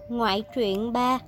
Ngoại truyện 3.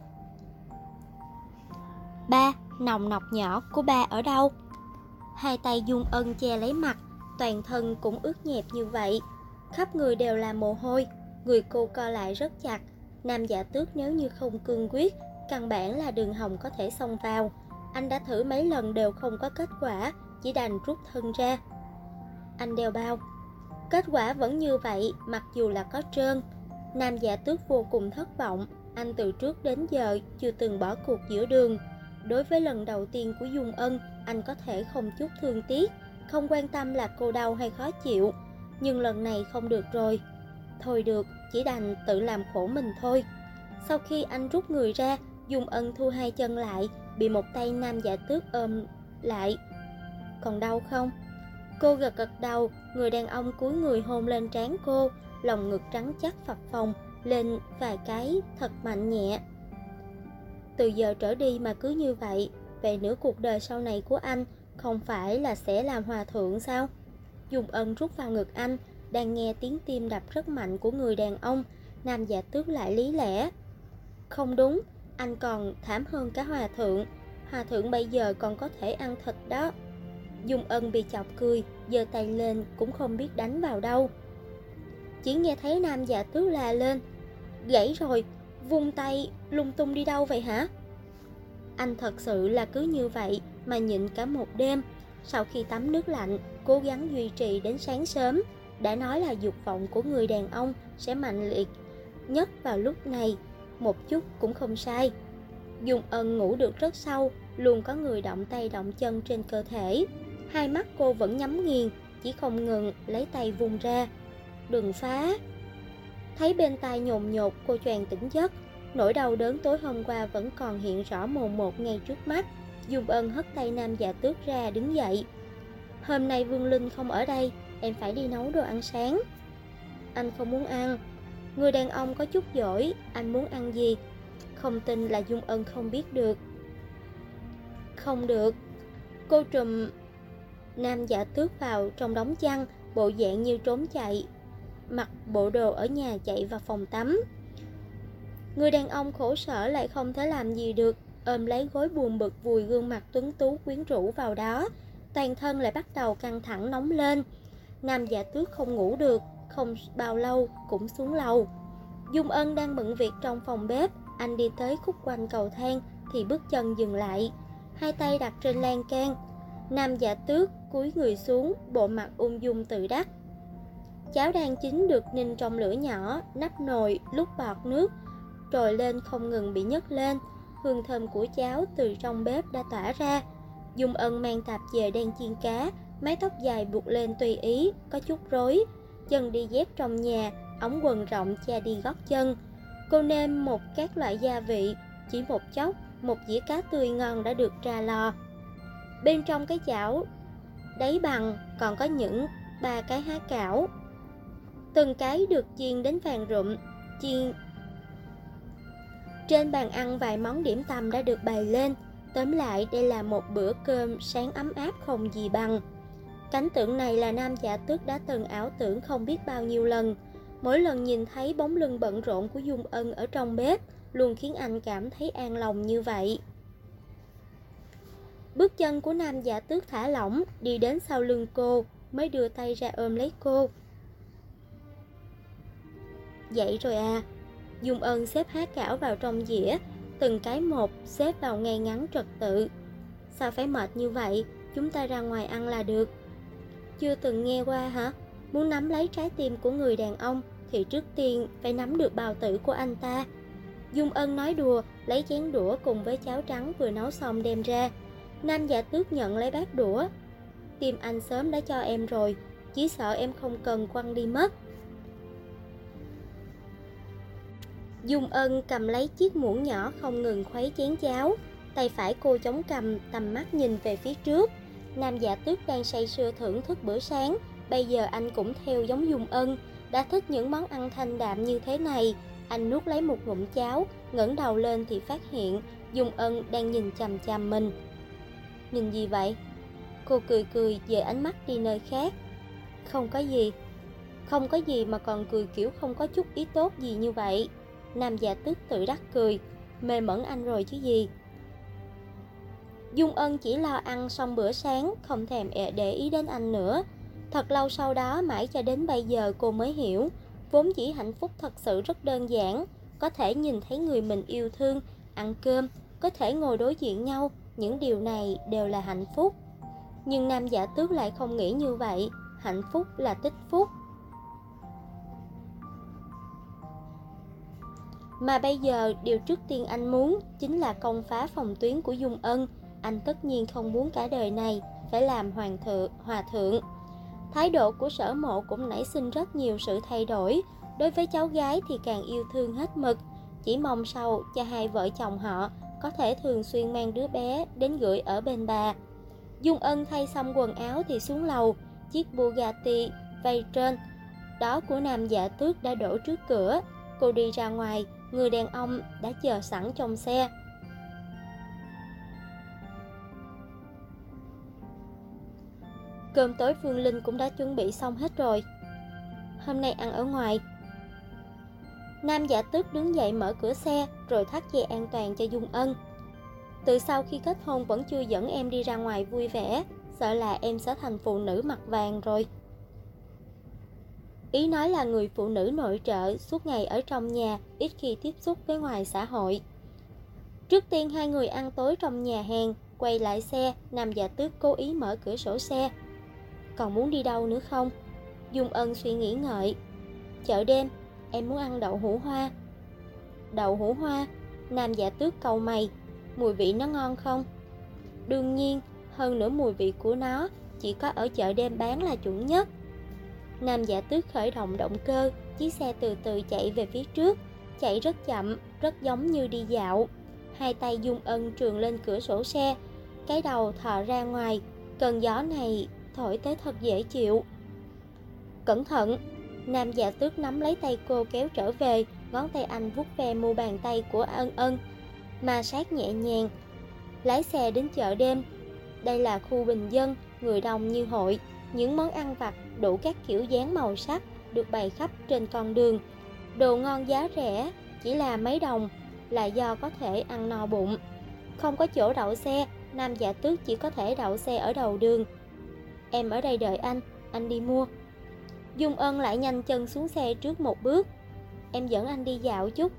Ba, nòng nọc nhỏ của ba ở đâu? Hai tay Dung Ân che lấy mặt, toàn thân cũng ướt nhẹp như vậy, khắp người đều là mồ hôi, người cô co lại rất chặt. Nam Dạ Tước nếu như không cương quyết, căn bản là đường hòng có thể xông vào. Anh đã thử mấy lần đều không có kết quả, chỉ đành rút thân ra. Anh đeo bao. Kết quả vẫn như vậy, mặc dù là có trơn. Nam Dạ Tước vô cùng thất vọng. Anh từ trước đến giờ chưa từng bỏ cuộc giữa đường. Đối với lần đầu tiên của Dung Ân, anh có thể không chút thương tiếc, không quan tâm là cô đau hay khó chịu. Nhưng lần này không được rồi. Thôi được, chỉ đành tự làm khổ mình thôi. Sau khi anh rút người ra, Dung Ân thu hai chân lại, bị một tay Nam Dạ Tước ôm lại. Còn đau không? Cô gật gật đầu, người đàn ông cúi người hôn lên trán cô, lòng ngực trắng chắc phập phồng lên vài cái thật mạnh nhẹ. Từ giờ trở đi mà cứ như vậy, về nửa cuộc đời sau này của anh không phải là sẽ làm hòa thượng sao? Dung Ân rút vào ngực anh, đang nghe tiếng tim đập rất mạnh của người đàn ông. Nam Dạ Tước lại lý lẽ. Không đúng, anh còn thảm hơn cả hòa thượng. Hòa thượng bây giờ còn có thể ăn thịt đó. Dung Ân bị chọc cười, giơ tay lên cũng không biết đánh vào đâu. Chỉ nghe thấy Nam Dạ Tước la lên. Gãy rồi, vung tay lung tung đi đâu vậy hả? Anh thật sự là cứ như vậy mà nhịn cả một đêm. Sau khi tắm nước lạnh, cố gắng duy trì đến sáng sớm. Đã nói là dục vọng của người đàn ông sẽ mạnh liệt nhất vào lúc này, một chút cũng không sai. Dung Ân ngủ được rất sâu, luôn có người động tay động chân trên cơ thể. Hai mắt cô vẫn nhắm nghiền, chỉ không ngừng lấy tay vung ra. Đừng phá. Thấy bên tai nhồn nhột, cô choàng tỉnh giấc. Nỗi đau đớn tối hôm qua vẫn còn hiện rõ mồn một ngay trước mắt. Dung Ân hất tay Nam Dạ Tước ra đứng dậy. Hôm nay Vương Linh không ở đây, em phải đi nấu đồ ăn sáng. Anh không muốn ăn. Người đàn ông có chút dỗi, anh muốn ăn gì? Không tin là Dung Ân không biết được. Không được. Cô trùm Nam Dạ Tước vào trong đống chăn, bộ dạng như trốn chạy, mặc bộ đồ ở nhà chạy vào phòng tắm. Người đàn ông khổ sở lại không thể làm gì được, ôm lấy gối buồn bực vùi gương mặt tuấn tú quyến rũ vào đó. Toàn thân lại bắt đầu căng thẳng nóng lên. Nam Dạ Tước không ngủ được, không bao lâu cũng xuống lầu. Dung Ân đang bận việc trong phòng bếp. Anh đi tới khúc quanh cầu thang thì bước chân dừng lại, hai tay đặt trên lan can. Nam Dạ Tước cúi người xuống, bộ mặt ung dung tự đắc. Cháo đang chín được ninh trong lửa nhỏ, nắp nồi lúc bọt nước trồi lên không ngừng bị nhấc lên. Hương thơm của cháo từ trong bếp đã tỏa ra. Dung Ân mang tạp dề đang chiên cá, mái tóc dài buộc lên tùy ý, có chút rối, chân đi dép trong nhà, ống quần rộng che đi gót chân. Cô nêm một các loại gia vị, chỉ một chốc, một dĩa cá tươi ngon đã được ra lò. Bên trong cái chảo đáy bằng còn có những 3 cái há cảo, từng cái được chiên đến vàng rụm. Chiên trên bàn ăn vài món điểm tâm đã được bày lên. Tóm lại đây là một bữa cơm sáng ấm áp không gì bằng. Cảnh tượng này là Nam Dạ Tước đã từng ảo tưởng không biết bao nhiêu lần. Mỗi lần nhìn thấy bóng lưng bận rộn của Dung Ân ở trong bếp, luôn khiến anh cảm thấy an lòng như vậy. Bước chân của Nam Dạ Tước thả lỏng, đi đến sau lưng cô, mới đưa tay ra ôm lấy cô. Dậy rồi à? Dung Ân xếp há cảo vào trong dĩa, từng cái một xếp vào ngay ngắn trật tự. Sao phải mệt như vậy, chúng ta ra ngoài ăn là được. Chưa từng nghe qua hả? Muốn nắm lấy trái tim của người đàn ông thì trước tiên phải nắm được bào tử của anh ta. Dung Ân nói đùa, lấy chén đũa cùng với cháo trắng vừa nấu xong đem ra. Nam Dạ Tước nhận lấy bát đũa. Tim anh sớm đã cho em rồi, chỉ sợ em không cần quăng đi mất. Dung Ân cầm lấy chiếc muỗng nhỏ không ngừng khuấy chén cháo. Tay phải cô chống cằm, tầm mắt nhìn về phía trước. Nam Dạ Tước đang say sưa thưởng thức bữa sáng. Bây giờ anh cũng theo giống Dung Ân, đã thích những món ăn thanh đạm như thế này. Anh nuốt lấy một ngụm cháo, ngẩng đầu lên thì phát hiện Dung Ân đang nhìn chằm chằm mình. Nhìn gì vậy? Cô cười cười dời ánh mắt đi nơi khác. Không có gì. Không có gì mà còn cười kiểu không có chút ý tốt gì như vậy. Nam Dạ Tước tự đắc cười. Mê mẩn anh rồi chứ gì. Dung Ân chỉ lo ăn xong bữa sáng, không thèm để ý đến anh nữa. Thật lâu sau đó, mãi cho đến bây giờ cô mới hiểu, vốn dĩ hạnh phúc thật sự rất đơn giản. Có thể nhìn thấy người mình yêu thương, ăn cơm, có thể ngồi đối diện nhau, những điều này đều là hạnh phúc. Nhưng Nam Dạ Tước lại không nghĩ như vậy, hạnh phúc là tích phúc. Mà bây giờ, điều trước tiên anh muốn chính là công phá phòng tuyến của Dung Ân. Anh tất nhiên không muốn cả đời này phải làm hòa thượng. Thái độ của Sở Mộ cũng nảy sinh rất nhiều sự thay đổi. Đối với cháu gái thì càng yêu thương hết mực, chỉ mong sau cho hai vợ chồng họ có thể thường xuyên mang đứa bé đến gửi ở bên bà. Dung Ân thay xong quần áo thì xuống lầu. Chiếc Bugatti Veyron đó của Nam Dạ Tước đã đổ trước cửa. Cô đi ra ngoài, người đàn ông đã chờ sẵn trong xe. Cơm tối Phương Linh cũng đã chuẩn bị xong hết rồi. Hôm nay ăn ở ngoài. Nam Dạ Tước đứng dậy mở cửa xe rồi thắt dây an toàn cho Dung Ân. Từ sau khi kết hôn vẫn chưa dẫn em đi ra ngoài vui vẻ, sợ là em sẽ thành phụ nữ mặt vàng rồi. Ý nói là người phụ nữ nội trợ suốt ngày ở trong nhà, ít khi tiếp xúc với ngoài xã hội. Trước tiên hai người ăn tối trong nhà hàng, quay lại xe, Nam Dạ Tước cố ý mở cửa sổ xe. Còn muốn đi đâu nữa không? Dung Ân suy nghĩ ngợi. Chợ đêm, em muốn ăn đậu hũ hoa. Đậu hũ hoa? Nam Dạ Tước cau mày. Mùi vị nó ngon không? Đương nhiên, hơn nữa mùi vị của nó chỉ có ở chợ đêm bán là chuẩn nhất. Nam Dạ Tước khởi động động cơ, chiếc xe từ từ chạy về phía trước, chạy rất chậm, rất giống như đi dạo. Hai tay Dung Ân trườn lên cửa sổ xe, cái đầu thò ra ngoài, cơn gió này thổi tới thật dễ chịu. Cẩn thận! Nam Dạ Tước nắm lấy tay cô kéo trở về, ngón tay anh vuốt ve mu bàn tay của Ân Ân, ma sát nhẹ nhàng. Lái xe đến chợ đêm. Đây là khu bình dân, người đông như hội. Những món ăn vặt đủ các kiểu dáng màu sắc được bày khắp trên con đường. Đồ ngon giá rẻ, chỉ là mấy đồng, là do có thể ăn no bụng. Không có chỗ đậu xe, Nam Dạ Tước chỉ có thể đậu xe ở đầu đường. Em ở đây đợi anh đi mua. Dung Ân lại nhanh chân xuống xe trước một bước. Em dẫn anh đi dạo chút.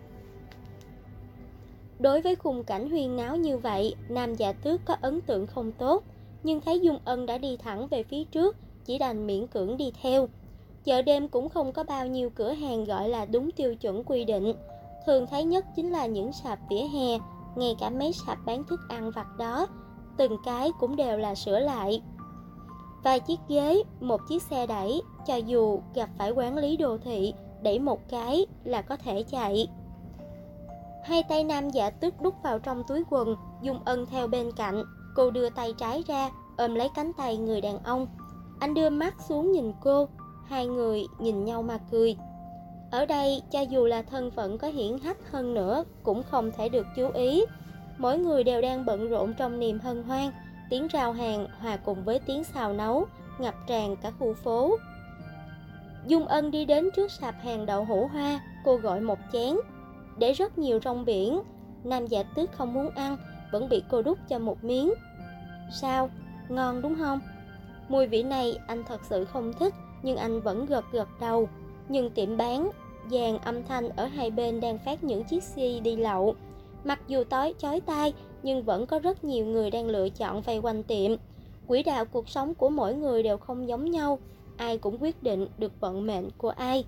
Đối với khung cảnh huyên náo như vậy, Nam Dạ Tước có ấn tượng không tốt, nhưng thấy Dung Ân đã đi thẳng về phía trước, chỉ đành miễn cưỡng đi theo. Chợ đêm cũng không có bao nhiêu cửa hàng gọi là đúng tiêu chuẩn quy định. Thường thấy nhất chính là những sạp vỉa hè, ngay cả mấy sạp bán thức ăn vặt đó, từng cái cũng đều là sửa lại. Vài chiếc ghế, một chiếc xe đẩy, cho dù gặp phải quản lý đô thị, đẩy một cái là có thể chạy. Hai tay Nam Dạ Tước đút vào trong túi quần, Dung Ân theo bên cạnh. Cô đưa tay trái ra, ôm lấy cánh tay người đàn ông. Anh đưa mắt xuống nhìn cô, hai người nhìn nhau mà cười. Ở đây, cho dù là thân phận có hiển hách hơn nữa, cũng không thể được chú ý. Mỗi người đều đang bận rộn trong niềm hân hoan. Tiếng rao hàng hòa cùng với tiếng xào nấu, ngập tràn cả khu phố. Dung Ân đi đến trước sạp hàng đậu hũ hoa, cô gọi một chén, để rất nhiều rong biển. Nam Dạ Tước không muốn ăn, vẫn bị cô đút cho một miếng. Sao? Ngon đúng không? Mùi vị này anh thật sự không thích, nhưng anh vẫn gật đầu. Nhưng tiệm bán dàn âm thanh ở hai bên đang phát những chiếc CD lậu. Mặc dù chói tai, nhưng vẫn có rất nhiều người đang lựa chọn vây quanh tiệm. Quỹ đạo cuộc sống của mỗi người đều không giống nhau, ai cũng quyết định được vận mệnh của ai.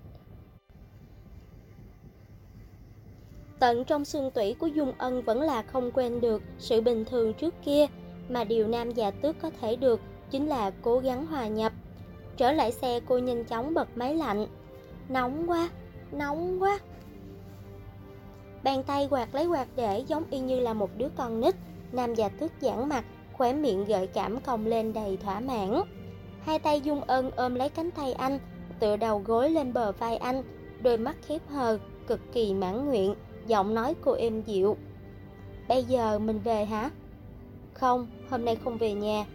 Tận trong xương tủy của Dung Ân vẫn là không quên được sự bình thường trước kia, mà điều Nam Dạ Tước có thể được chính là cố gắng hòa nhập. Trở lại xe, cô nhanh chóng bật máy lạnh. Nóng quá, nóng quá. Bàn tay quạt lấy quạt để giống y như là một đứa con nít. Nam Dạ Tước giãn mặt, khóe miệng gợi cảm cong lên đầy thỏa mãn. Hai tay Dung Ân ôm lấy cánh tay anh, tựa đầu gối lên bờ vai anh, đôi mắt khép hờ, cực kỳ mãn nguyện. Giọng nói cô êm dịu. Bây giờ mình về hả? Không, hôm nay không về nhà.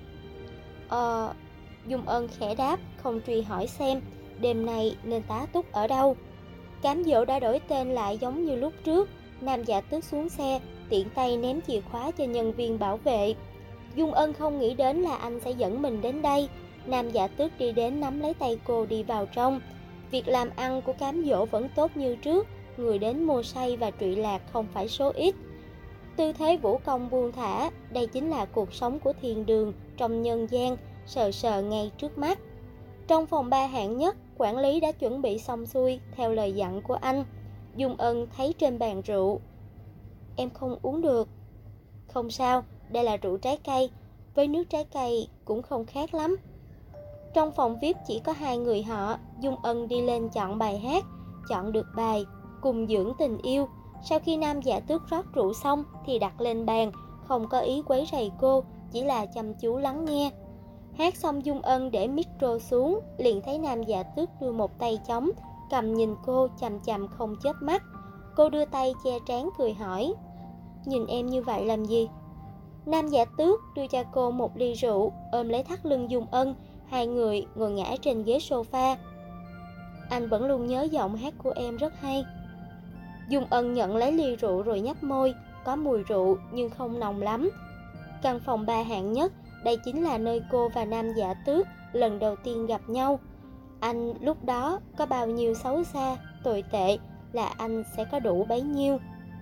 Dung Ân khẽ đáp, không truy hỏi xem đêm nay nên tá túc ở đâu. Cám dỗ đã đổi tên lại giống như lúc trước. Nam Dạ Tước xuống xe, tiện tay ném chìa khóa cho nhân viên bảo vệ. Dung Ân không nghĩ đến là anh sẽ dẫn mình đến đây. Nam Dạ Tước đi đến nắm lấy tay cô đi vào trong. Việc làm ăn của cám dỗ vẫn tốt như trước, người đến mua say và trụy lạc không phải số ít. Tư thế vũ công buông thả, đây chính là cuộc sống của thiên đường trong nhân gian, sờ sờ ngay trước mắt. Trong phòng ba hạng nhất, quản lý đã chuẩn bị xong xuôi theo lời dặn của anh. Dung Ân thấy trên bàn rượu. Em không uống được. Không sao, đây là rượu trái cây, với nước trái cây cũng không khác lắm. Trong phòng VIP chỉ có 2 người họ. Dung Ân đi lên chọn bài hát, chọn được bài Cùng Dưỡng Tình Yêu. Sau khi Nam Dạ Tước rót rượu xong thì đặt lên bàn, không có ý quấy rầy cô, chỉ là chăm chú lắng nghe. Hát xong Dung Ân để micro xuống, liền thấy Nam Dạ Tước đưa một tay trống, cầm nhìn cô chằm chằm không chớp mắt. Cô đưa tay che trán cười hỏi, nhìn em như vậy làm gì? Nam Dạ Tước đưa cho cô một ly rượu, ôm lấy thắt lưng Dung Ân, hai người ngồi ngã trên ghế sofa. Anh vẫn luôn nhớ giọng hát của em rất hay. Dung Ân nhận lấy ly rượu rồi nhấp môi, có mùi rượu nhưng không nồng lắm. Căn phòng ba hạng nhất, đây chính là nơi cô và Nam Dạ Tước lần đầu tiên gặp nhau. Anh lúc đó có bao nhiêu xấu xa, tồi tệ là anh sẽ có đủ bấy nhiêu.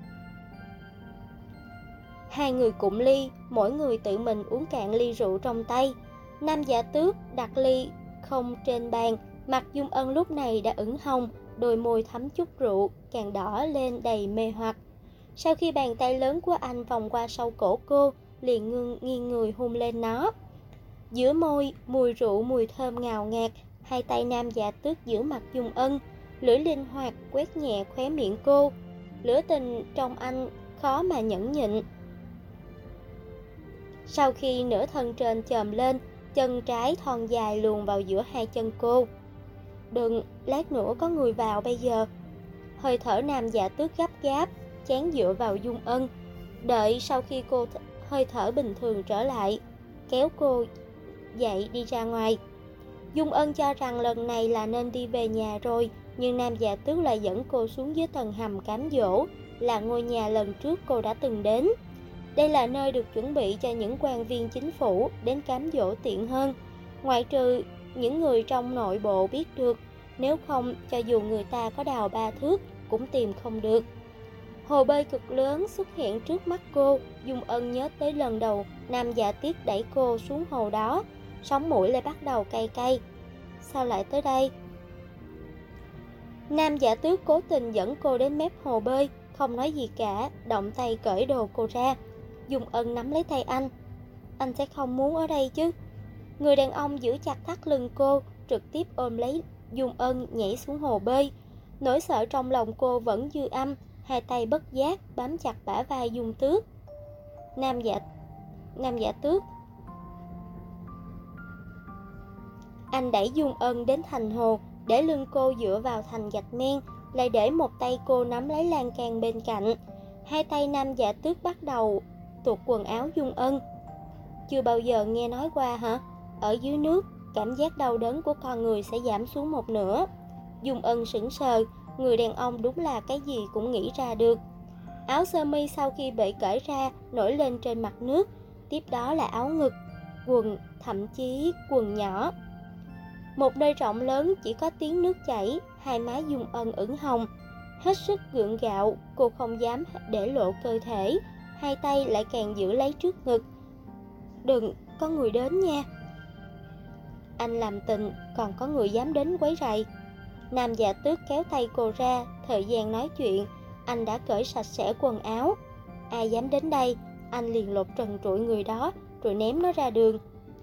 Hai người cụm ly, mỗi người tự mình uống cạn ly rượu trong tay. Nam Dạ Tước đặt ly không trên bàn, mặt Dung Ân lúc này đã ửng hồng, đôi môi thấm chút rượu, càng đỏ lên đầy mê hoặc. Sau khi bàn tay lớn của anh vòng qua sau cổ cô, liền nghiêng người hôn lên nó. Giữa môi, mùi rượu mùi thơm ngào ngạt, hai tay Nam Dạ Tước giữ mặt Dung Ân, lưỡi linh hoạt quét nhẹ khóe miệng cô. Lửa tình trong anh khó mà nhẫn nhịn. Sau khi nửa thân trên chồm lên, chân trái thon dài luồn vào giữa hai chân cô. Đừng, lát nữa có người vào bây giờ. Hơi thở Nam Dạ Tước gấp gáp, chán dựa vào Dung Ân. Đợi sau khi cô hơi thở bình thường trở lại, kéo cô dậy đi ra ngoài. Dung Ân cho rằng lần này là nên đi về nhà rồi, nhưng Nam Dạ Tước lại dẫn cô xuống dưới tầng hầm cám dỗ, là ngôi nhà lần trước cô đã từng đến. Đây là nơi được chuẩn bị cho những quan viên chính phủ đến cám dỗ tiện hơn, ngoại trừ những người trong nội bộ biết được, nếu không cho dù người ta có đào 3 thước cũng tìm không được. Hồ bơi cực lớn xuất hiện trước mắt cô. Dung Ân nhớ tới lần đầu Nam Dạ Tước đẩy cô xuống hồ đó, sống mũi lại bắt đầu cay cay. Sao lại tới đây? Nam Dạ Tước cố tình dẫn cô đến mép hồ bơi, không nói gì cả, động tay cởi đồ cô ra. Dung Ân nắm lấy tay anh sẽ không muốn ở đây chứ? Người đàn ông giữ chặt thắt lưng cô, trực tiếp ôm lấy Dung Ân nhảy xuống hồ bơi. Nỗi sợ trong lòng cô vẫn dư âm, hai tay bất giác bám chặt bả vai Dung Tước. Nam Dạ Tước. Anh đẩy Dung Ân đến thành hồ, để lưng cô dựa vào thành gạch men, lại để một tay cô nắm lấy lan can bên cạnh. Hai tay Nam Dạ Tước bắt đầu tuột quần áo Dung Ân. Chưa bao giờ nghe nói qua hả? Ở dưới nước, cảm giác đau đớn của con người sẽ giảm xuống một nửa. Dung Ân sững sờ, người đàn ông đúng là cái gì cũng nghĩ ra được. Áo sơ mi sau khi bị cởi ra nổi lên trên mặt nước, tiếp đó là áo ngực, quần, thậm chí quần nhỏ. Một nơi rộng lớn chỉ có tiếng nước chảy, hai má Dung Ân ửng hồng. Hết sức gượng gạo, cô không dám để lộ cơ thể, hai tay lại càng giữ lấy trước ngực. Đừng, có người đến nha. Anh làm tình, còn có người dám đến quấy rầy. Nam Dạ Tước kéo tay cô ra, thời gian nói chuyện, anh đã cởi sạch sẽ quần áo. Ai dám đến đây, anh liền lột trần trụi người đó, rồi ném nó ra đường.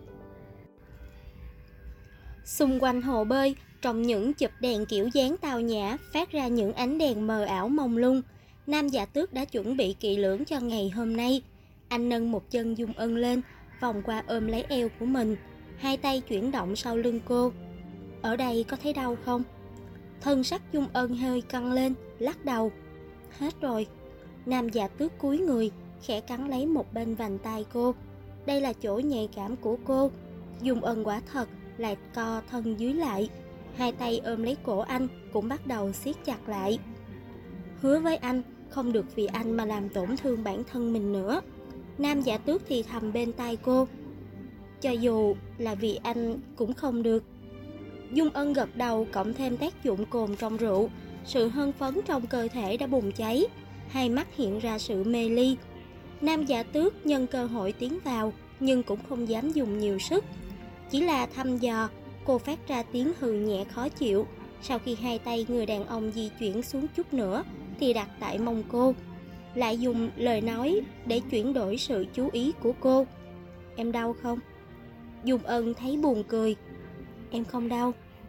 Xung quanh hồ bơi, trong những chụp đèn kiểu dáng tao nhã, phát ra những ánh đèn mờ ảo mông lung. Nam Dạ Tước đã chuẩn bị kỹ lưỡng cho ngày hôm nay. Anh nâng một chân Dung Ân lên, vòng qua ôm lấy eo của mình, hai tay chuyển động sau lưng cô. Ở đây có thấy đau không? Thân sắc Dung Ân hơi căng lên, lắc đầu. Hết rồi. Nam Dạ Tước cúi người, khẽ cắn lấy một bên vành tai cô. Đây là chỗ nhạy cảm của cô. Dung Ân quả thật lại co thân dưới lại. hai tay ôm lấy cổ anh cũng bắt đầu siết chặt lại. Hứa với anh, không được vì anh mà làm tổn thương bản thân mình nữa. Nam Giả Tước thì thầm bên tai cô. Cho dù là vì anh cũng không được. Dung Ân gật đầu, cộng thêm tác dụng cồn trong rượu, sự hưng phấn trong cơ thể đã bùng cháy, hai mắt hiện ra sự mê ly. Nam Giả Tước nhân cơ hội tiến vào, nhưng cũng không dám dùng nhiều sức. Chỉ là thăm dò, cô phát ra tiếng hừ nhẹ khó chịu. Sau khi hai tay người đàn ông di chuyển xuống chút nữa, thì đặt tại mông cô, lại dùng lời nói để chuyển đổi sự chú ý của cô. Em đau không? Dung Ân thấy buồn cười. Em không đau.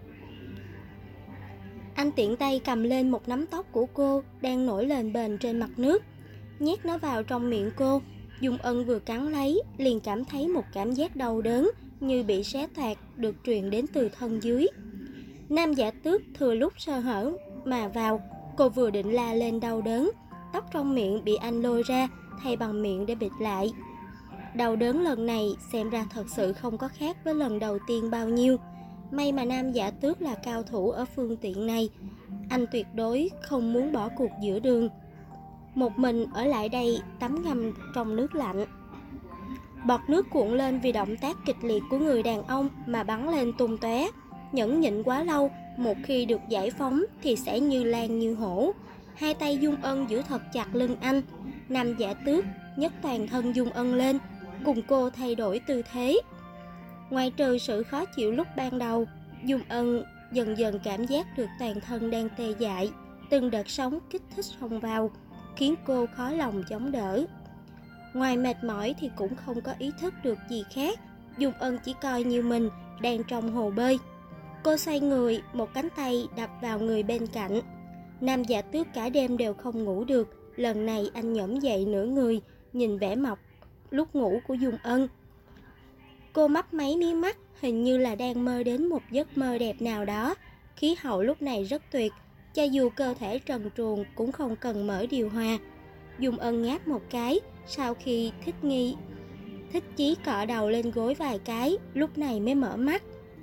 Anh tiện tay cầm lên một nắm tóc của cô đang nổi lên bềnh trên mặt nước, nhét nó vào trong miệng cô. Dung Ân vừa cắn lấy, liền cảm thấy một cảm giác đau đớn như bị xé toạc được truyền đến từ thân dưới. Nam Giả Tước thừa lúc sơ hở mà vào, cô vừa định la lên đau đớn, tóc trong miệng bị anh lôi ra, thay bằng miệng để bịt lại. Đau đớn lần này xem ra thật sự không có khác với lần đầu tiên bao nhiêu. May mà Nam Giả Tước là cao thủ ở phương tiện này, anh tuyệt đối không muốn bỏ cuộc giữa đường. Một mình ở lại đây tắm ngâm trong nước lạnh. Bọt nước cuộn lên vì động tác kịch liệt của người đàn ông mà bắn lên tung tóe. Nhẫn nhịn quá lâu, một khi được giải phóng thì sẽ như lan như hổ. Hai tay Dung Ân giữ thật chặt lưng anh. Nam Giả Tước nhấc toàn thân Dung Ân lên, cùng cô thay đổi tư thế. Ngoài trừ sự khó chịu lúc ban đầu, Dung Ân dần dần cảm giác được toàn thân đang tê dại, từng đợt sóng kích thích xông vào, khiến cô khó lòng chống đỡ. Ngoài mệt mỏi thì cũng không có ý thức được gì khác. Dung Ân chỉ coi như mình đang trong hồ bơi. Cô xoay người, một cánh tay đập vào người bên cạnh. Nam Giả Tước cả đêm đều không ngủ được. Lần này anh nhổm dậy nửa người, nhìn vẻ mọc lúc ngủ của Dung Ân. Cô mấp máy mí mắt, hình như là đang mơ đến một giấc mơ đẹp nào đó. Khí hậu lúc này rất tuyệt, cho dù cơ thể trần truồng cũng không cần mở điều hòa. Dung Ân ngáp một cái, sau khi thích chí cọ đầu lên gối vài cái, lúc này mới mở mắt.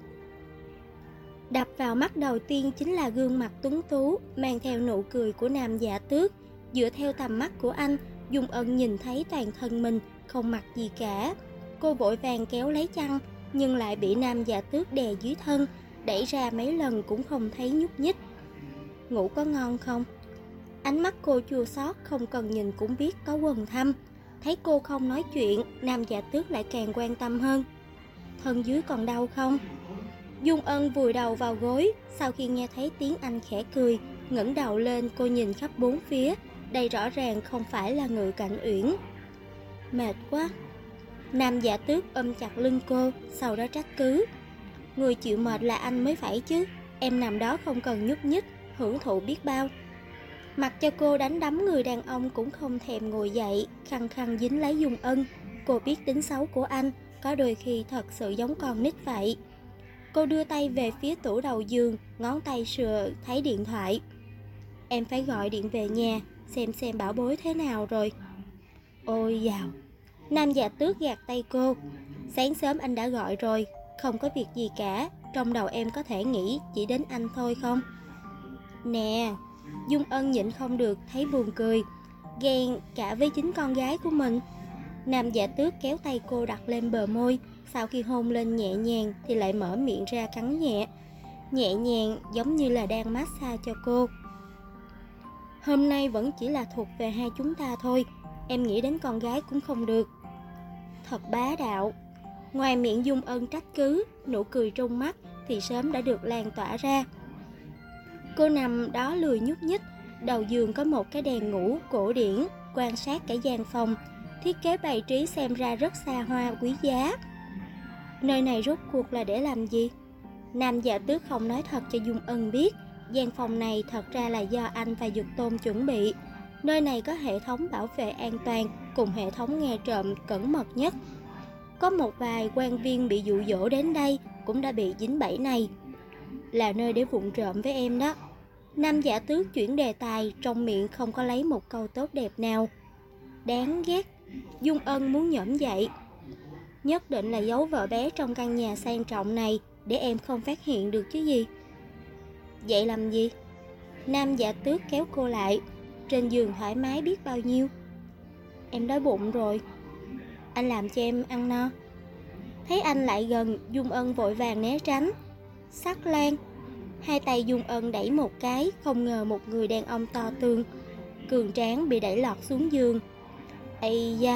Đập vào mắt đầu tiên chính là gương mặt tuấn tú, mang theo nụ cười của Nam Giả Tước. Dựa theo tầm mắt của anh, Dung Ân nhìn thấy toàn thân mình không mặc gì cả. Cô vội vàng kéo lấy chăn, nhưng lại bị Nam Giả Tước đè dưới thân, đẩy ra mấy lần cũng không thấy nhúc nhích. Ngủ có ngon không? Ánh mắt cô chua xót, không cần nhìn cũng biết có quầng thâm. Thấy cô không nói chuyện, Nam Giả Tước lại càng quan tâm hơn. Thân dưới còn đau không? Dung Ân vùi đầu vào gối, sau khi nghe thấy tiếng anh khẽ cười, ngẩng đầu lên cô nhìn khắp bốn phía, đây rõ ràng không phải là Ngự Cảnh Uyển. Mệt quá. Nam Giả Tước ôm chặt lưng cô, sau đó trách cứ. Người chịu mệt là anh mới phải chứ, em nằm đó không cần nhúc nhích, hưởng thụ biết bao. Mặc cho cô đánh đấm người đàn ông cũng không thèm ngồi dậy, khăng khăng dính lấy Dung Ân. Cô biết tính xấu của anh, có đôi khi thật sự giống con nít vậy. Cô đưa tay về phía tủ đầu giường, ngón tay sờ thấy điện thoại. Em phải gọi điện về nhà, xem bảo bối thế nào rồi. Ôi dào. Nam Giả Tước gạt tay cô. Sáng sớm anh đã gọi rồi, không có việc gì cả, trong đầu em có thể nghĩ chỉ đến anh thôi không? Nè, Dung Ân nhịn không được thấy buồn cười, ghen cả với chính con gái của mình. Nam Giả Tước kéo tay cô đặt lên bờ môi, sau khi hôn lên nhẹ nhàng thì lại mở miệng ra cắn nhẹ. Nhẹ nhàng giống như là đang massage cho cô. Hôm nay vẫn chỉ là thuộc về hai chúng ta thôi, em nghĩ đến con gái cũng không được. Thật bá đạo. Ngoài miệng Dung Ân trách cứ, nụ cười trong mắt thì sớm đã được lan tỏa ra. Cô nằm đó lười nhúc nhích, đầu giường có một cái đèn ngủ cổ điển, quan sát cả gian phòng, thiết kế bày trí xem ra rất xa hoa quý giá. Nơi này rốt cuộc là để làm gì? Nam Giả Tước không nói thật cho Dung Ân biết, gian phòng này thật ra là do anh và Dực Tôn chuẩn bị. Nơi này có hệ thống bảo vệ an toàn cùng hệ thống nghe trộm cẩn mật nhất. Có một vài quan viên bị dụ dỗ đến đây cũng đã bị dính bẫy này. Là nơi để vụng trộm với em đó. Nam Giả Tước chuyển đề tài, trong miệng không có lấy một câu tốt đẹp nào. Đáng ghét. Dung Ân muốn nhổm dậy. Nhất định là giấu vợ bé trong căn nhà sang trọng này để em không phát hiện được chứ gì. Dậy làm gì? Nam Dạ Tước kéo cô lại. Trên giường thoải mái biết bao nhiêu. Em đói bụng rồi. Anh làm cho em ăn no. Thấy anh lại gần, Dung Ân vội vàng né tránh. Sắc Lan. Hai tay Dung Ân đẩy một cái, không ngờ một người đàn ông to tướng, cường tráng bị đẩy lọt xuống giường. Ây da.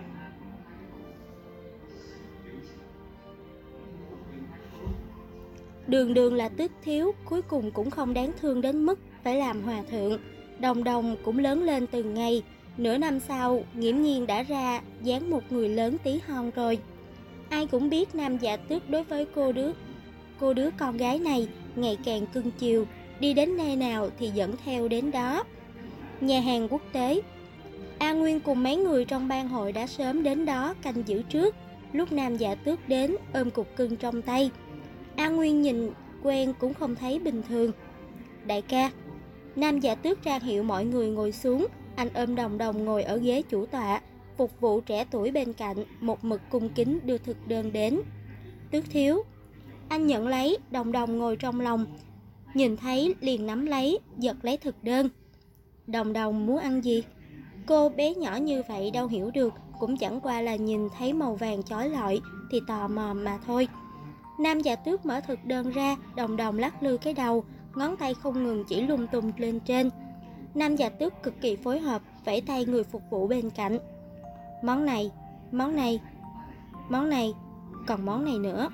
Đường Đường là Tước thiếu, cuối cùng cũng không đáng thương đến mức phải làm hòa thượng. Đồng Đồng cũng lớn lên từng ngày. Nửa năm sau, nghiễm nhiên đã ra dáng một người lớn tí hon rồi. Ai cũng biết Nam Dạ Tước đối với cô đứa con gái này ngày càng cưng chiều, đi đến nơi nào thì dẫn theo đến đó. Nhà hàng quốc tế. A Nguyên cùng mấy người trong ban hội đã sớm đến đó canh giữ trước. Lúc Nam Dạ Tước đến, ôm cục cưng trong tay. A Nguyên nhìn quen cũng không thấy bình thường. Đại ca. Nam Dạ Tước ra hiệu mọi người ngồi xuống. Anh ôm Đồng Đồng ngồi ở ghế chủ tọa. Phục vụ trẻ tuổi bên cạnh một mực cung kính đưa thực đơn đến. Tước thiếu. Anh nhận lấy, Đồng Đồng ngồi trong lòng. Nhìn thấy liền nắm lấy, giật lấy thực đơn. Đồng Đồng muốn ăn gì? Cô bé nhỏ như vậy đâu hiểu được, cũng chẳng qua là nhìn thấy màu vàng chói lọi thì tò mò mà thôi. Nam Dạ Tước mở thực đơn ra, Đồng Đồng lắc lư cái đầu, ngón tay không ngừng chỉ lung tung lên trên. Nam Dạ Tước cực kỳ phối hợp, vẫy tay người phục vụ bên cạnh. Món này, món này, món này, còn món này nữa.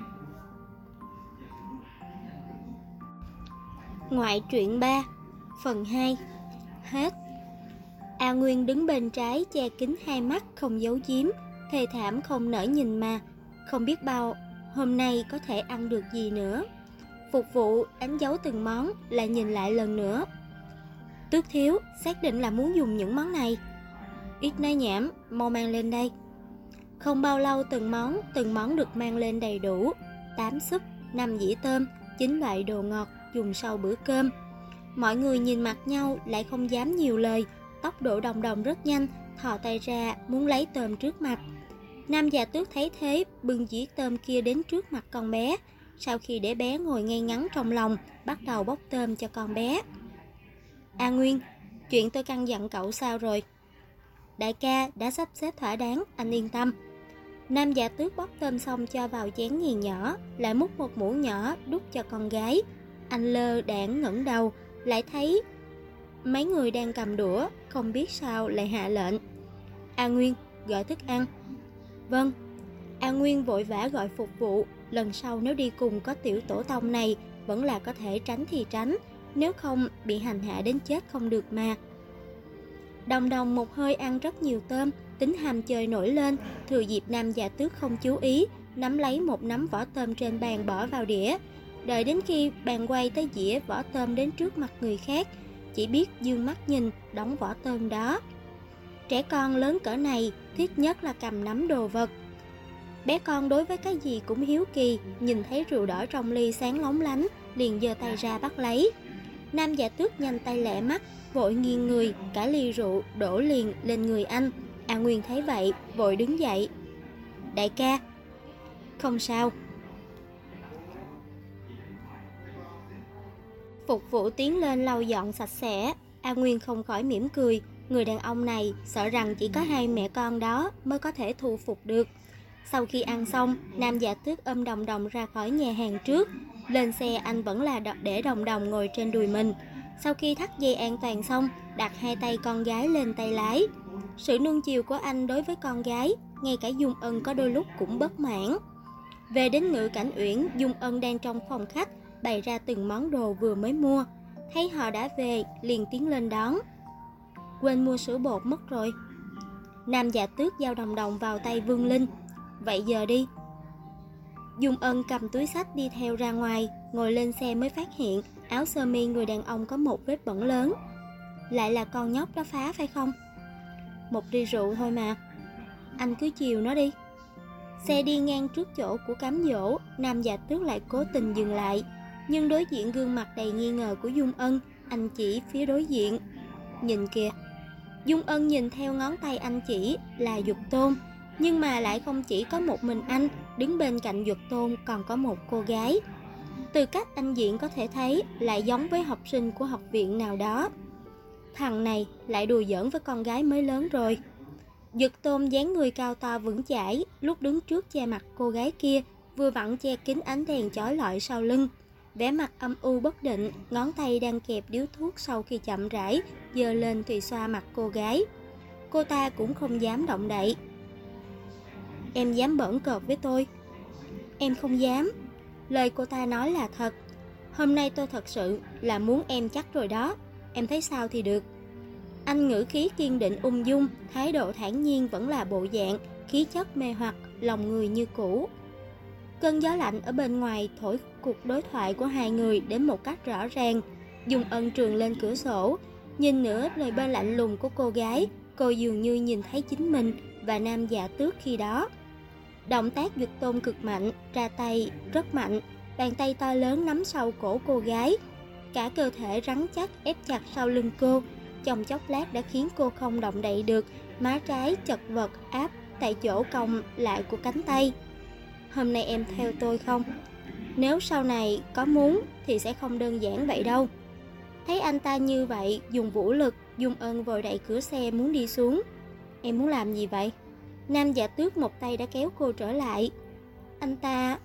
Ngoại truyện 3, phần 2. Hết. A Nguyên đứng bên trái che kín hai mắt không giấu giếm, thê thảm không nỡ nhìn mà, không biết bao hôm nay có thể ăn được gì nữa. Phục vụ đánh dấu từng món, lại nhìn lại lần nữa. Tước thiếu, xác định là muốn dùng những món này. Ít nói nhảm, mau mang lên đây. Không bao lâu từng món được mang lên đầy đủ. 8 súp, 5 dĩa tôm, 9 loại đồ ngọt dùng sau bữa cơm. Mọi người nhìn mặt nhau lại không dám nhiều lời. Tốc độ Đồng Đồng rất nhanh, thò tay ra muốn lấy tôm trước mặt. Nam Dạ Tước thấy thế, bưng dĩa tôm kia đến trước mặt con bé. Sau khi để bé ngồi ngay ngắn trong lòng, bắt đầu bóc tôm cho con bé. A Nguyên, chuyện tôi căn dặn cậu sao rồi? Đại ca đã sắp xếp thỏa đáng, anh yên tâm. Nam Dạ Tước bóc tôm xong cho vào chén nghiền nhỏ, lại múc một muỗng nhỏ đút cho con gái. Anh lơ đãng ngẩng đầu, lại thấy mấy người đang cầm đũa, không biết sao lại hạ lệnh. A Nguyên, gọi thức ăn. Vâng. A Nguyên vội vã gọi phục vụ. Lần sau nếu đi cùng có tiểu tổ tông này, vẫn là có thể tránh thì tránh, nếu không bị hành hạ đến chết không được mà. Đồng Đồng một hơi ăn rất nhiều tôm, tính ham chơi nổi lên, thừa dịp Nam Dạ Tước không chú ý, nắm lấy một nắm vỏ tôm trên bàn bỏ vào đĩa. Đợi đến khi bàn quay tới dĩa vỏ tôm đến trước mặt người khác, chỉ biết dương mắt nhìn đóng vỏ tôm đó. Trẻ con lớn cỡ này thích nhất là cầm nắm đồ vật. Bé con đối với cái gì cũng hiếu kỳ, nhìn thấy rượu đỏ trong ly sáng lóng lánh, liền giơ tay ra bắt lấy. Nam Dạ Tước nhanh tay lẹ mắt, vội nghiêng người, cả ly rượu đổ liền lên người anh. A Nguyên thấy vậy, vội đứng dậy. Đại ca. Không sao. Phục vụ tiến lên lau dọn sạch sẽ. A Nguyên không khỏi mỉm cười. Người đàn ông này sợ rằng chỉ có hai mẹ con đó mới có thể thu phục được. Sau khi ăn xong, Nam Dạ Tước ôm Đồng Đồng ra khỏi nhà hàng trước. Lên xe anh vẫn là để Đồng Đồng ngồi trên đùi mình. Sau khi thắt dây an toàn xong, đặt hai tay con gái lên tay lái. Sự nuông chiều của anh đối với con gái, ngay cả Dung Ân có đôi lúc cũng bất mãn. Về đến Ngự Cảnh Uyển, Dung Ân đang trong phòng khách, bày ra từng món đồ vừa mới mua. Thấy họ đã về, liền tiến lên đón. Quên mua sữa bột mất rồi. Nam Dạ Tước giao Đồng Đồng vào tay Vương Linh. Vậy giờ đi. Dung Ân cầm túi xách đi theo ra ngoài, ngồi lên xe mới phát hiện áo sơ mi người đàn ông có một vết bẩn lớn. Lại là con nhóc đó phá phải không? Một ly rượu thôi mà. Anh cứ chiều nó đi. Xe đi ngang trước chỗ của cám dỗ, Nam Dạ Tước lại cố tình dừng lại. Nhưng đối diện gương mặt đầy nghi ngờ của Dung Ân, anh chỉ phía đối diện. Nhìn kìa. Dung Ân nhìn theo ngón tay anh chỉ là Dục Tôn. Nhưng mà lại không chỉ có một mình anh, đứng bên cạnh Dục Tôn còn có một cô gái. Từ cách anh diễn có thể thấy lại giống với học sinh của học viện nào đó. Thằng này lại đùa giỡn với con gái mới lớn rồi. Dực Tôn dáng người cao to vững chãi, lúc đứng trước che mặt cô gái kia, vừa vặn che kín ánh đèn chói lọi sau lưng. Vẻ mặt âm u bất định, ngón tay đang kẹp điếu thuốc sau khi chậm rãi giơ lên thì xoa mặt cô gái. Cô ta cũng không dám động đậy. Em dám bỡn cợt với tôi? Em không dám. Lời cô ta nói là thật. Hôm nay tôi thật sự là muốn em chắc rồi đó. Em thấy sao thì được. Anh ngữ khí kiên định ung dung, thái độ thản nhiên vẫn là bộ dạng, khí chất mê hoặc, lòng người như cũ. Cơn gió lạnh ở bên ngoài thổi cuộc đối thoại của hai người đến một cách rõ ràng. Dung Ân trườn lên cửa sổ, nhìn nửa lời bên lạnh lùng của cô gái, cô dường như nhìn thấy chính mình và Nam Dạ Tước khi đó. Động tác Dực Tôn cực mạnh, ra tay rất mạnh, bàn tay to lớn nắm sau cổ cô gái. Cả cơ thể rắn chắc ép chặt sau lưng cô, trong chốc lát đã khiến cô không động đậy được, má trái chật vật áp tại chỗ cong lại của cánh tay. Hôm nay em theo tôi không? Nếu sau này có muốn thì sẽ không đơn giản vậy đâu. Thấy anh ta như vậy, dùng vũ lực, Dung Ân vội đẩy cửa xe muốn đi xuống. Em muốn làm gì vậy? Nam Dạ Tước một tay đã kéo cô trở lại. Anh ta...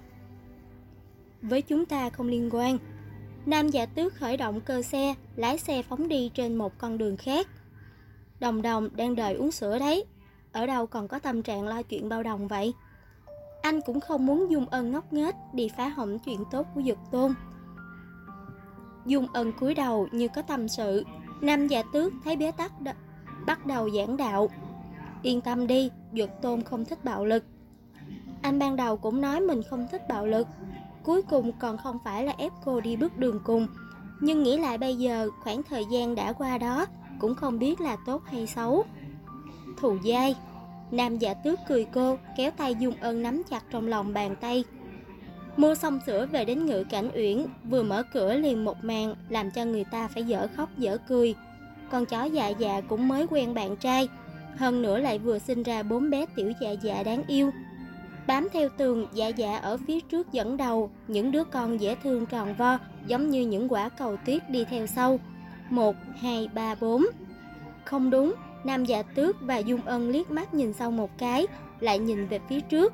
Với chúng ta không liên quan. Nam Dạ Tước khởi động cơ xe, lái xe phóng đi trên một con đường khác. Đồng Đồng đang đợi uống sữa đấy. Ở đâu còn có tâm trạng lo chuyện bao đồng vậy? Anh cũng không muốn Dung Ân ngốc nghếch đi phá hỏng chuyện tốt của Dực Tôn. Dung Ân cúi đầu như có tâm sự. Nam Dạ Tước thấy bế tắc bắt đầu giảng đạo. Yên tâm đi, Dực Tôn không thích bạo lực. Anh ban đầu cũng nói mình không thích bạo lực, cuối cùng còn không phải là ép cô đi bước đường cùng. Nhưng nghĩ lại bây giờ, khoảng thời gian đã qua đó cũng không biết là tốt hay xấu. Thù dai. Nam Dạ Tước cười cô, kéo tay Dung Ân nắm chặt trong lòng bàn tay. Mua xong sữa về đến Ngự Cảnh Uyển, vừa mở cửa liền một màn làm cho người ta phải dở khóc dở cười. Con chó Dạ Dạ cũng mới quen bạn trai, hơn nữa lại vừa sinh ra 4 bé tiểu Dạ Dạ đáng yêu. Bám theo tường, Dạ Dạ ở phía trước dẫn đầu, những đứa con dễ thương tròn vo giống như những quả cầu tuyết đi theo sau. 1, 2, 3, 4. Không đúng. Nam Dạ Tước và Dung Ân liếc mắt nhìn sau một cái, lại nhìn về phía trước.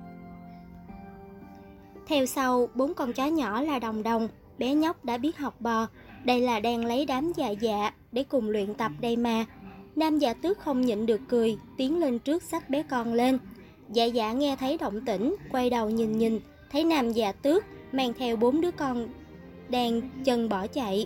Theo sau, 4 con chó nhỏ là Đồng Đồng, bé nhóc đã biết học bò. Đây là đang lấy đám Dạ Dạ để cùng luyện tập đây mà. Nam Dạ Tước không nhịn được cười, tiến lên trước xách bé con lên. Dạ Dạ nghe thấy động tĩnh, quay đầu nhìn, thấy Nam Dạ Tước mang theo 4 đứa con đang chân bỏ chạy.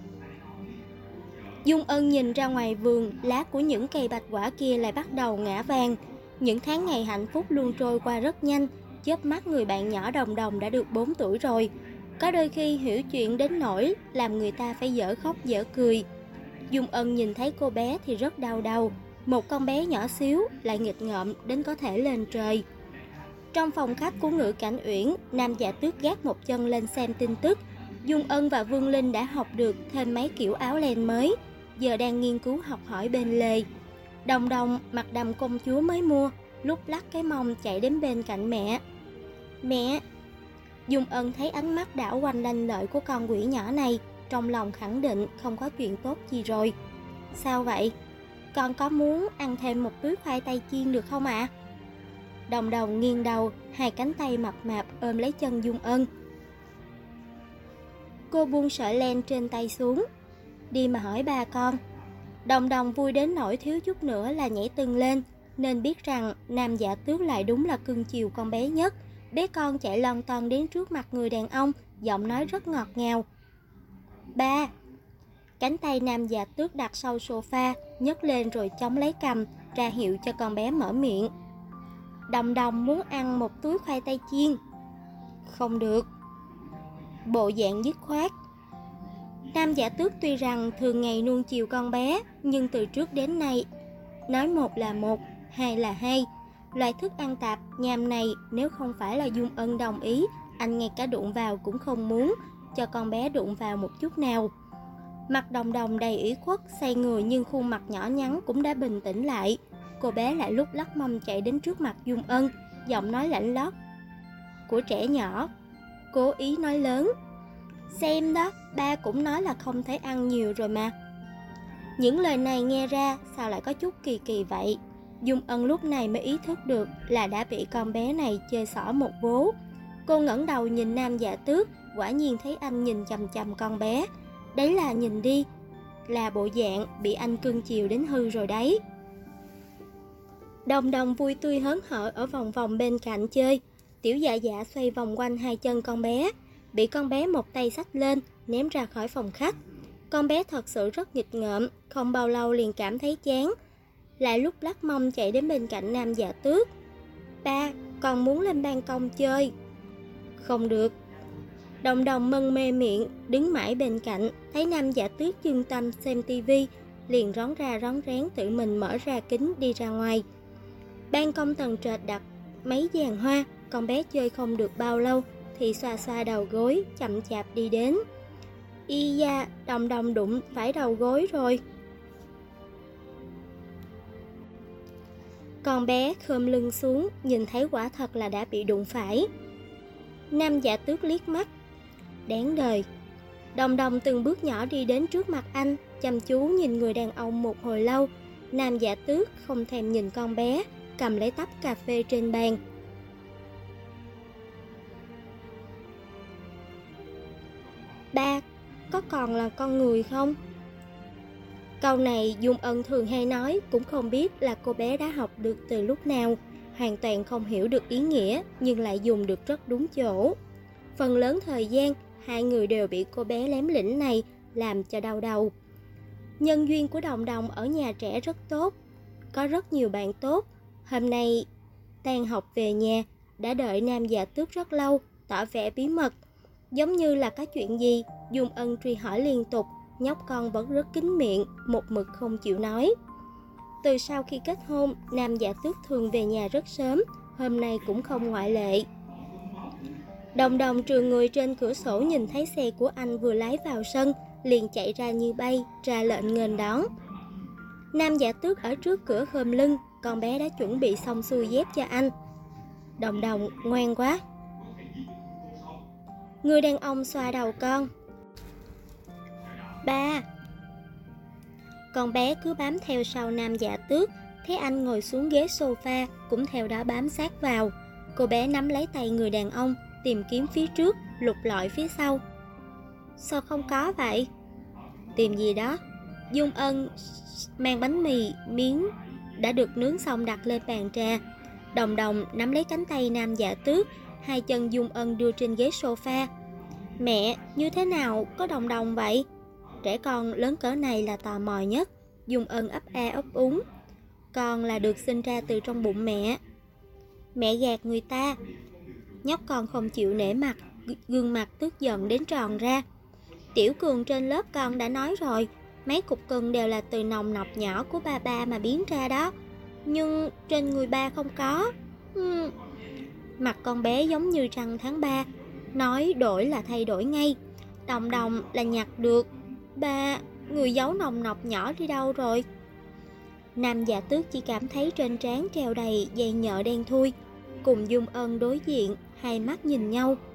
Dung Ân nhìn ra ngoài vườn, lá của những cây bạch quả kia lại bắt đầu ngã vàng. Những tháng ngày hạnh phúc luôn trôi qua rất nhanh, chớp mắt người bạn nhỏ Đồng Đồng đã được 4 tuổi rồi. Có đôi khi hiểu chuyện đến nỗi làm người ta phải dở khóc dở cười. Dung Ân nhìn thấy cô bé thì rất đau đầu. Một con bé nhỏ xíu lại nghịch ngợm đến có thể lên trời. Trong phòng khách của Ngự Cảnh Uyển, Nam Dạ Tước gác một chân lên xem tin tức. Dung Ân và Vương Linh đã học được thêm mấy kiểu áo len mới, giờ đang nghiên cứu học hỏi bên lề. Đồng Đồng mặc đầm công chúa mới mua, lúc lắc cái mông chạy đến bên cạnh mẹ. Mẹ! Dung Ân thấy ánh mắt đảo quanh lanh lợi của con quỷ nhỏ này, trong lòng khẳng định không có chuyện tốt gì rồi. Sao vậy? Con có muốn ăn thêm một túi khoai tây chiên được không ạ? Đồng Đồng nghiêng đầu, hai cánh tay mập mạp ôm lấy chân Dung Ân. Cô buông sợi len trên tay xuống. Đi mà hỏi ba con. Đồng Đồng vui đến nỗi thiếu chút nữa là nhảy tưng lên, nên biết rằng Nam Dạ Tước lại đúng là cưng chiều con bé nhất. Bé con chạy lon ton đến trước mặt người đàn ông, giọng nói rất ngọt ngào. Ba! Cánh tay Nam Dạ Tước đặt sau sofa, nhấc lên rồi chống lấy cằm, ra hiệu cho con bé mở miệng. Đồng Đồng muốn ăn một túi khoai tây chiên. Không được. Bộ dạng dứt khoát. Nam Dạ Tước tuy rằng thường ngày nuông chiều con bé, nhưng từ trước đến nay, nói một là một, hai là hai. Loại thức ăn tạp, nhàm này nếu không phải là Dung Ân đồng ý, anh ngay cả đụng vào cũng không muốn cho con bé đụng vào một chút nào. Mặt Đồng Đồng đầy ủy khuất, say người nhưng khuôn mặt nhỏ nhắn cũng đã bình tĩnh lại. Cô bé lại lúc lắc mông chạy đến trước mặt Dung Ân, giọng nói lạnh lót của trẻ nhỏ, cố ý nói lớn. Xem đó, ba cũng nói là không thể ăn nhiều rồi mà. Những lời này nghe ra sao lại có chút kỳ kỳ vậy. Dung Ân lúc này mới ý thức được là đã bị con bé này chơi xỏ một vố. Cô ngẩng đầu nhìn Nam Dạ Tước, quả nhiên thấy anh nhìn chằm chằm con bé. Đấy là nhìn đi, là bộ dạng bị anh cưng chiều đến hư rồi đấy. Đồng Đồng vui tươi hớn hở ở vòng vòng bên cạnh chơi. Tiểu Dạ Dạ xoay vòng quanh hai chân con bé, bị con bé một tay xách lên, ném ra khỏi phòng khách. Con bé thật sự rất nghịch ngợm, không bao lâu liền cảm thấy chán, lại lúc lắc mông chạy đến bên cạnh Nam Dạ Tước. Ba, con muốn lên ban công chơi. Không được. Đồng Đồng mân mê miệng, đứng mãi bên cạnh, thấy Nam Dạ Tước chuyên tâm xem tivi, liền rón ra rón rén tự mình mở ra kính đi ra ngoài. Ban công tầng trệt đặt mấy giàn hoa, con bé chơi không được bao lâu thì xoa xoa đầu gối, chậm chạp đi đến. Y da, Đồng Đồng đụng phải đầu gối rồi. Con bé khom lưng xuống, nhìn thấy quả thật là đã bị đụng phải. Nam Dạ Tước liếc mắt. Đáng đời. Đồng Đồng từng bước nhỏ đi đến trước mặt anh, chăm chú nhìn người đàn ông một hồi lâu. Nam Dạ Tước không thèm nhìn con bé, cầm lấy tách cà phê trên bàn. Ba, có còn là con người không? Câu này Dung Ân thường hay nói, cũng không biết là cô bé đã học được từ lúc nào. Hoàn toàn không hiểu được ý nghĩa, nhưng lại dùng được rất đúng chỗ. Phần lớn thời gian, hai người đều bị cô bé lém lĩnh này làm cho đau đầu. Nhân duyên của Đồng Đồng ở nhà trẻ rất tốt, có rất nhiều bạn tốt. Hôm nay tan học về nhà, đã đợi Nam Dạ Tước rất lâu, tỏ vẻ bí mật. Giống như là có chuyện gì, Dung Ân truy hỏi liên tục, nhóc con vẫn rất kín miệng, một mực không chịu nói. Từ sau khi kết hôn, Nam Dạ Tước thường về nhà rất sớm, hôm nay cũng không ngoại lệ. Đồng Đồng trườn người trên cửa sổ nhìn thấy xe của anh vừa lái vào sân, liền chạy ra như bay, ra lệnh nghênh đón. Nam Dạ Tước ở trước cửa khom lưng, con bé đã chuẩn bị xong xuôi dép cho anh. Đồng Đồng ngoan quá. Người đàn ông xoa đầu con. Ba. Con bé cứ bám theo sau Nam Dạ Tước, thấy anh ngồi xuống ghế sofa, cũng theo đó bám sát vào. Cô bé nắm lấy tay người đàn ông, tìm kiếm phía trước, lục lọi phía sau. Sao không có vậy? Tìm gì đó? Dung Ân mang bánh mì, miếng đã được nướng xong đặt lên bàn trà. Đồng Đồng nắm lấy cánh tay Nam Dạ Tước, hai chân Dung Ân đưa trên ghế sofa. Mẹ, như thế nào có Đồng Đồng vậy? Trẻ con lớn cỡ này là tò mò nhất. Dung Ân ấp a ấp úng. Con là được sinh ra từ trong bụng mẹ. Mẹ gạt người ta. Nhóc con không chịu nể mặt, gương mặt tức giận đến tròn ra. Tiểu Cường trên lớp con đã nói rồi, mấy cục cưng đều là từ nòng nọc nhỏ của ba mà biến ra đó. Nhưng trên người ba không có. Mặt con bé giống như trăng tháng 3, nói đổi là thay đổi ngay. Đồng Đồng là nhặt được. Ba, người giấu nòng nọc nhỏ đi đâu rồi? Nam Dạ Tước chỉ cảm thấy trên trán treo đầy dây nhợ đen thui. Cùng Dung Ân đối diện, hai mắt nhìn nhau.